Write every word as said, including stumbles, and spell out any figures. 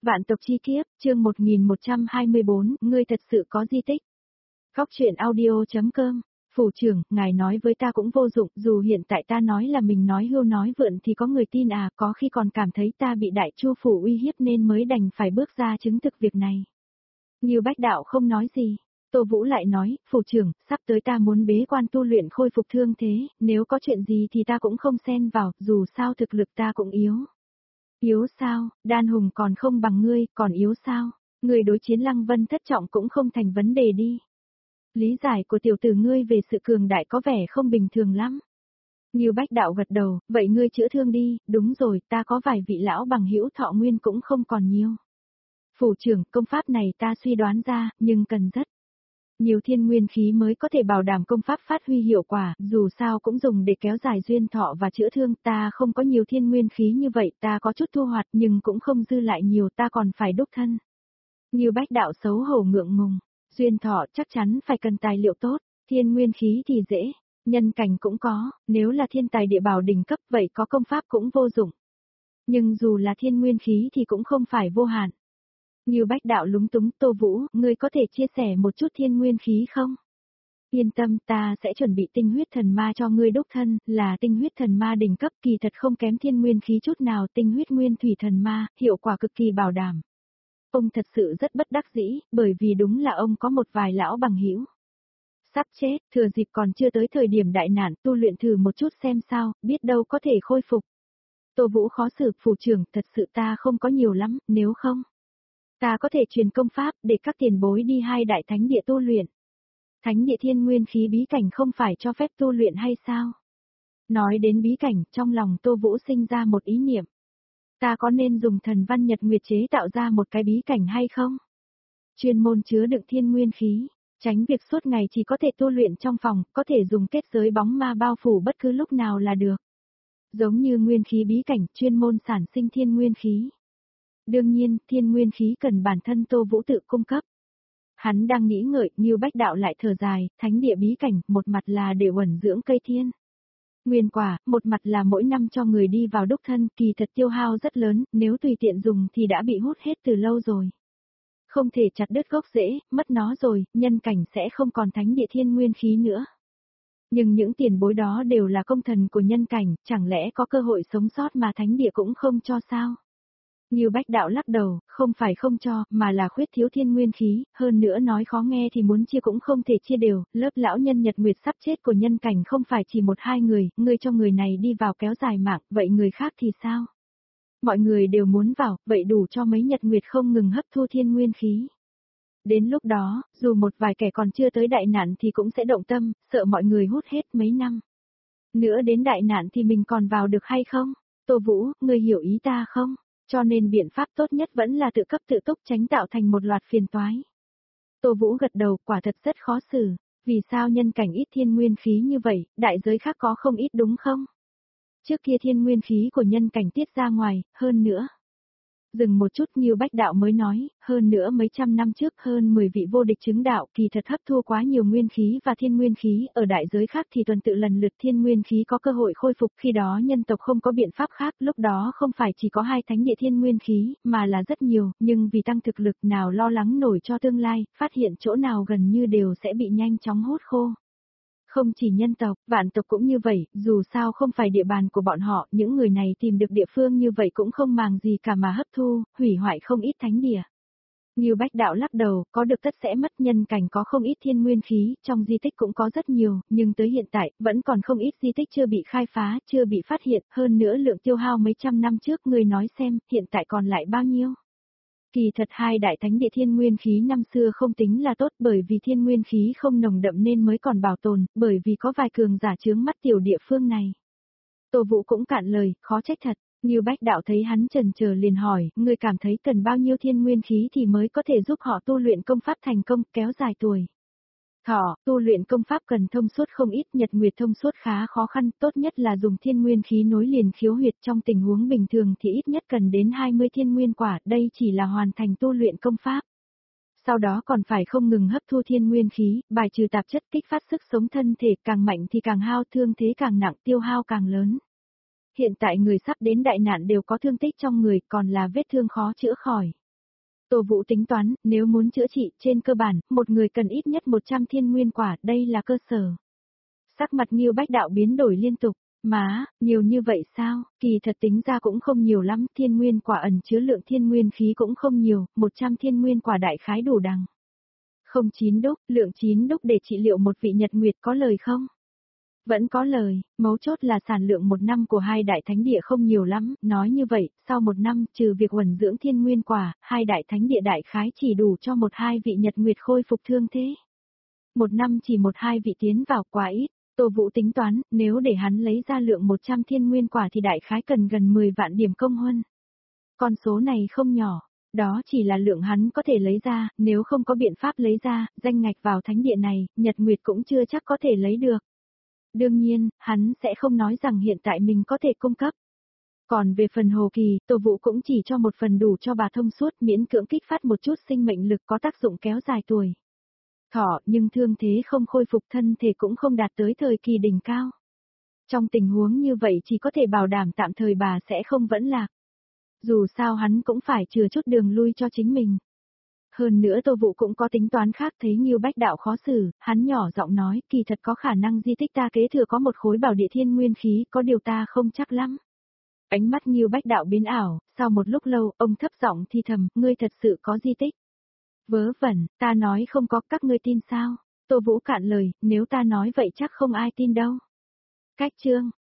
Vạn tộc chi kiếp, chương một nghìn một trăm hai mươi bốn, ngươi thật sự có di tích. Góc truyện audio.com, phủ trưởng, ngài nói với ta cũng vô dụng, dù hiện tại ta nói là mình nói hưu nói vượn thì có người tin à, có khi còn cảm thấy ta bị đại chu phủ uy hiếp nên mới đành phải bước ra chứng thực việc này. Ngưu Bách Đạo không nói gì. Tô Vũ lại nói, phủ trưởng, sắp tới ta muốn bế quan tu luyện khôi phục thương thế, nếu có chuyện gì thì ta cũng không xen vào, dù sao thực lực ta cũng yếu. Yếu sao, đan hùng còn không bằng ngươi, còn yếu sao, ngươi đối chiến Lăng Vân thất trọng cũng không thành vấn đề đi. Lý giải của tiểu tử ngươi về sự cường đại có vẻ không bình thường lắm. Ngưu Bách Đạo gật đầu, vậy ngươi chữa thương đi, đúng rồi, ta có vài vị lão bằng hữu thọ nguyên cũng không còn nhiều. Phủ trưởng, công pháp này ta suy đoán ra, nhưng cần rất nhiều thiên nguyên khí mới có thể bảo đảm công pháp phát huy hiệu quả, dù sao cũng dùng để kéo dài duyên thọ và chữa thương, ta không có nhiều thiên nguyên khí như vậy, ta có chút thu hoạch nhưng cũng không dư lại nhiều, ta còn phải đúc thân. Ngưu Bách Đạo xấu hổ ngượng ngùng, duyên thọ chắc chắn phải cần tài liệu tốt, thiên nguyên khí thì dễ, nhân cảnh cũng có, nếu là thiên tài địa bảo đỉnh cấp vậy có công pháp cũng vô dụng. Nhưng dù là thiên nguyên khí thì cũng không phải vô hạn. Ngưu Bách Đạo lúng túng, Tô Vũ, ngươi có thể chia sẻ một chút thiên nguyên khí không? Yên tâm, ta sẽ chuẩn bị tinh huyết thần ma cho ngươi đúc thân, là tinh huyết thần ma đỉnh cấp, kỳ thật không kém thiên nguyên khí chút nào, tinh huyết nguyên thủy thần ma, hiệu quả cực kỳ bảo đảm. Ông thật sự rất bất đắc dĩ, bởi vì đúng là ông có một vài lão bằng hữu sắp chết, thừa dịp còn chưa tới thời điểm đại nạn, tu luyện thử một chút xem sao, biết đâu có thể khôi phục. Tô Vũ khó xử, phủ trưởng, thật sự ta không có nhiều lắm, nếu không ta có thể truyền công pháp để các tiền bối đi hai đại thánh địa tu luyện. Thánh địa thiên nguyên khí bí cảnh không phải cho phép tu luyện hay sao? Nói đến bí cảnh, trong lòng Tô Vũ sinh ra một ý niệm. Ta có nên dùng thần văn nhật nguyệt chế tạo ra một cái bí cảnh hay không? Chuyên môn chứa đựng thiên nguyên khí, tránh việc suốt ngày chỉ có thể tu luyện trong phòng, có thể dùng kết giới bóng ma bao phủ bất cứ lúc nào là được. Giống như nguyên khí bí cảnh, chuyên môn sản sinh thiên nguyên khí. Đương nhiên, thiên nguyên khí cần bản thân Tô Vũ tự cung cấp. Hắn đang nghĩ ngợi, Ngưu Bách Đạo lại thở dài, thánh địa bí cảnh, một mặt là để uẩn dưỡng cây thiên nguyên quả, một mặt là mỗi năm cho người đi vào đúc thân, kỳ thật tiêu hao rất lớn, nếu tùy tiện dùng thì đã bị hút hết từ lâu rồi. Không thể chặt đứt gốc rễ, mất nó rồi, nhân cảnh sẽ không còn thánh địa thiên nguyên khí nữa. Nhưng những tiền bối đó đều là công thần của nhân cảnh, chẳng lẽ có cơ hội sống sót mà thánh địa cũng không cho sao? Ngưu Bách Đạo lắc đầu, không phải không cho, mà là khuyết thiếu thiên nguyên khí, hơn nữa nói khó nghe thì muốn chia cũng không thể chia đều, lớp lão nhân nhật nguyệt sắp chết của nhân cảnh không phải chỉ một hai người, ngươi cho người này đi vào kéo dài mạng, vậy người khác thì sao? Mọi người đều muốn vào, vậy đủ cho mấy nhật nguyệt không ngừng hấp thu thiên nguyên khí. Đến lúc đó, dù một vài kẻ còn chưa tới đại nạn thì cũng sẽ động tâm, sợ mọi người hút hết mấy năm. Nữa đến đại nạn thì mình còn vào được hay không? Tô Vũ, ngươi hiểu ý ta không? Cho nên biện pháp tốt nhất vẫn là tự cấp tự túc, tránh tạo thành một loạt phiền toái. Tô Vũ gật đầu, quả thật rất khó xử. Vì sao nhân cảnh ít thiên nguyên khí như vậy, đại giới khác có không ít đúng không? Trước kia thiên nguyên khí của nhân cảnh tiết ra ngoài, hơn nữa. Dừng một chút, Ngưu Bách Đạo mới nói, hơn nữa mấy trăm năm trước hơn mười vị vô địch chứng đạo kỳ thật hấp thu quá nhiều nguyên khí và thiên nguyên khí, ở đại giới khác thì tuần tự lần lượt thiên nguyên khí có cơ hội khôi phục, khi đó nhân tộc không có biện pháp khác, lúc đó không phải chỉ có hai thánh địa thiên nguyên khí, mà là rất nhiều, nhưng vì tăng thực lực nào lo lắng nổi cho tương lai, phát hiện chỗ nào gần như đều sẽ bị nhanh chóng hút khô. Không chỉ nhân tộc, vạn tộc cũng như vậy, dù sao không phải địa bàn của bọn họ, những người này tìm được địa phương như vậy cũng không màng gì cả mà hấp thu, hủy hoại không ít thánh địa. Ngưu Bách Đạo lắc đầu, có được tất sẽ mất, nhân cảnh có không ít thiên nguyên khí, trong di tích cũng có rất nhiều, nhưng tới hiện tại, vẫn còn không ít di tích chưa bị khai phá, chưa bị phát hiện, hơn nữa lượng tiêu hao mấy trăm năm trước, người nói xem, hiện tại còn lại bao nhiêu. Kỳ thật hai đại thánh địa thiên nguyên khí năm xưa không tính là tốt, bởi vì thiên nguyên khí không nồng đậm nên mới còn bảo tồn, bởi vì có vài cường giả chướng mắt tiểu địa phương này. Tô Vũ cũng cạn lời, khó trách thật. Ngưu Bách Đạo thấy hắn chần chờ liền hỏi, ngươi cảm thấy cần bao nhiêu thiên nguyên khí thì mới có thể giúp họ tu luyện công pháp thành công, kéo dài tuổi thọ, tu luyện công pháp cần thông suốt không ít, nhật nguyệt thông suốt khá khó khăn, tốt nhất là dùng thiên nguyên khí nối liền khiếu huyệt, trong tình huống bình thường thì ít nhất cần đến hai mươi thiên nguyên quả, đây chỉ là hoàn thành tu luyện công pháp. Sau đó còn phải không ngừng hấp thu thiên nguyên khí, bài trừ tạp chất, kích phát sức sống thân thể, càng mạnh thì càng hao, thương thế càng nặng, tiêu hao càng lớn. Hiện tại người sắp đến đại nạn đều có thương tích trong người, còn là vết thương khó chữa khỏi. Tô Vũ tính toán, nếu muốn chữa trị, trên cơ bản, một người cần ít nhất một trăm thiên nguyên quả, đây là cơ sở. Sắc mặt Ngưu Bách Đạo biến đổi liên tục, má, nhiều như vậy sao, kỳ thật tính ra cũng không nhiều lắm, thiên nguyên quả ẩn chứa lượng thiên nguyên khí cũng không nhiều, một trăm thiên nguyên quả đại khái đủ đằng. Không chín đúc, lượng chín đúc để trị liệu một vị nhật nguyệt có lời không? Vẫn có lời, mấu chốt là sản lượng một năm của hai đại thánh địa không nhiều lắm, nói như vậy, sau một năm, trừ việc uẩn dưỡng thiên nguyên quả, hai đại thánh địa đại khái chỉ đủ cho một hai vị nhật nguyệt khôi phục thương thế. Một năm chỉ một hai vị tiến vào quá ít, Tô Vũ tính toán, nếu để hắn lấy ra lượng một trăm thiên nguyên quả thì đại khái cần gần mười vạn điểm công huân. Con số này không nhỏ, đó chỉ là lượng hắn có thể lấy ra, nếu không có biện pháp lấy ra, danh ngạch vào thánh địa này, nhật nguyệt cũng chưa chắc có thể lấy được. Đương nhiên, hắn sẽ không nói rằng hiện tại mình có thể cung cấp. Còn về phần Hồ Kỳ, Tô Vũ cũng chỉ cho một phần đủ cho bà thông suốt miễn cưỡng kích phát một chút sinh mệnh lực có tác dụng kéo dài tuổi thọ, nhưng thương thế không khôi phục, thân thể cũng không đạt tới thời kỳ đỉnh cao. Trong tình huống như vậy chỉ có thể bảo đảm tạm thời bà sẽ không vẫn lạc. Dù sao hắn cũng phải chừa chút đường lui cho chính mình. Hơn nữa Tô Vũ cũng có tính toán khác, thấy Ngưu Bách Đạo khó xử, hắn nhỏ giọng nói, kỳ thật có khả năng di tích ta kế thừa có một khối bảo địa thiên nguyên khí, có điều ta không chắc lắm. Ánh mắt Ngưu Bách Đạo biến ảo, sau một lúc lâu, ông thấp giọng thi thầm, ngươi thật sự có di tích. Vớ vẩn, ta nói không có, các ngươi tin sao? Tô Vũ cạn lời, nếu ta nói vậy chắc không ai tin đâu. Cách chương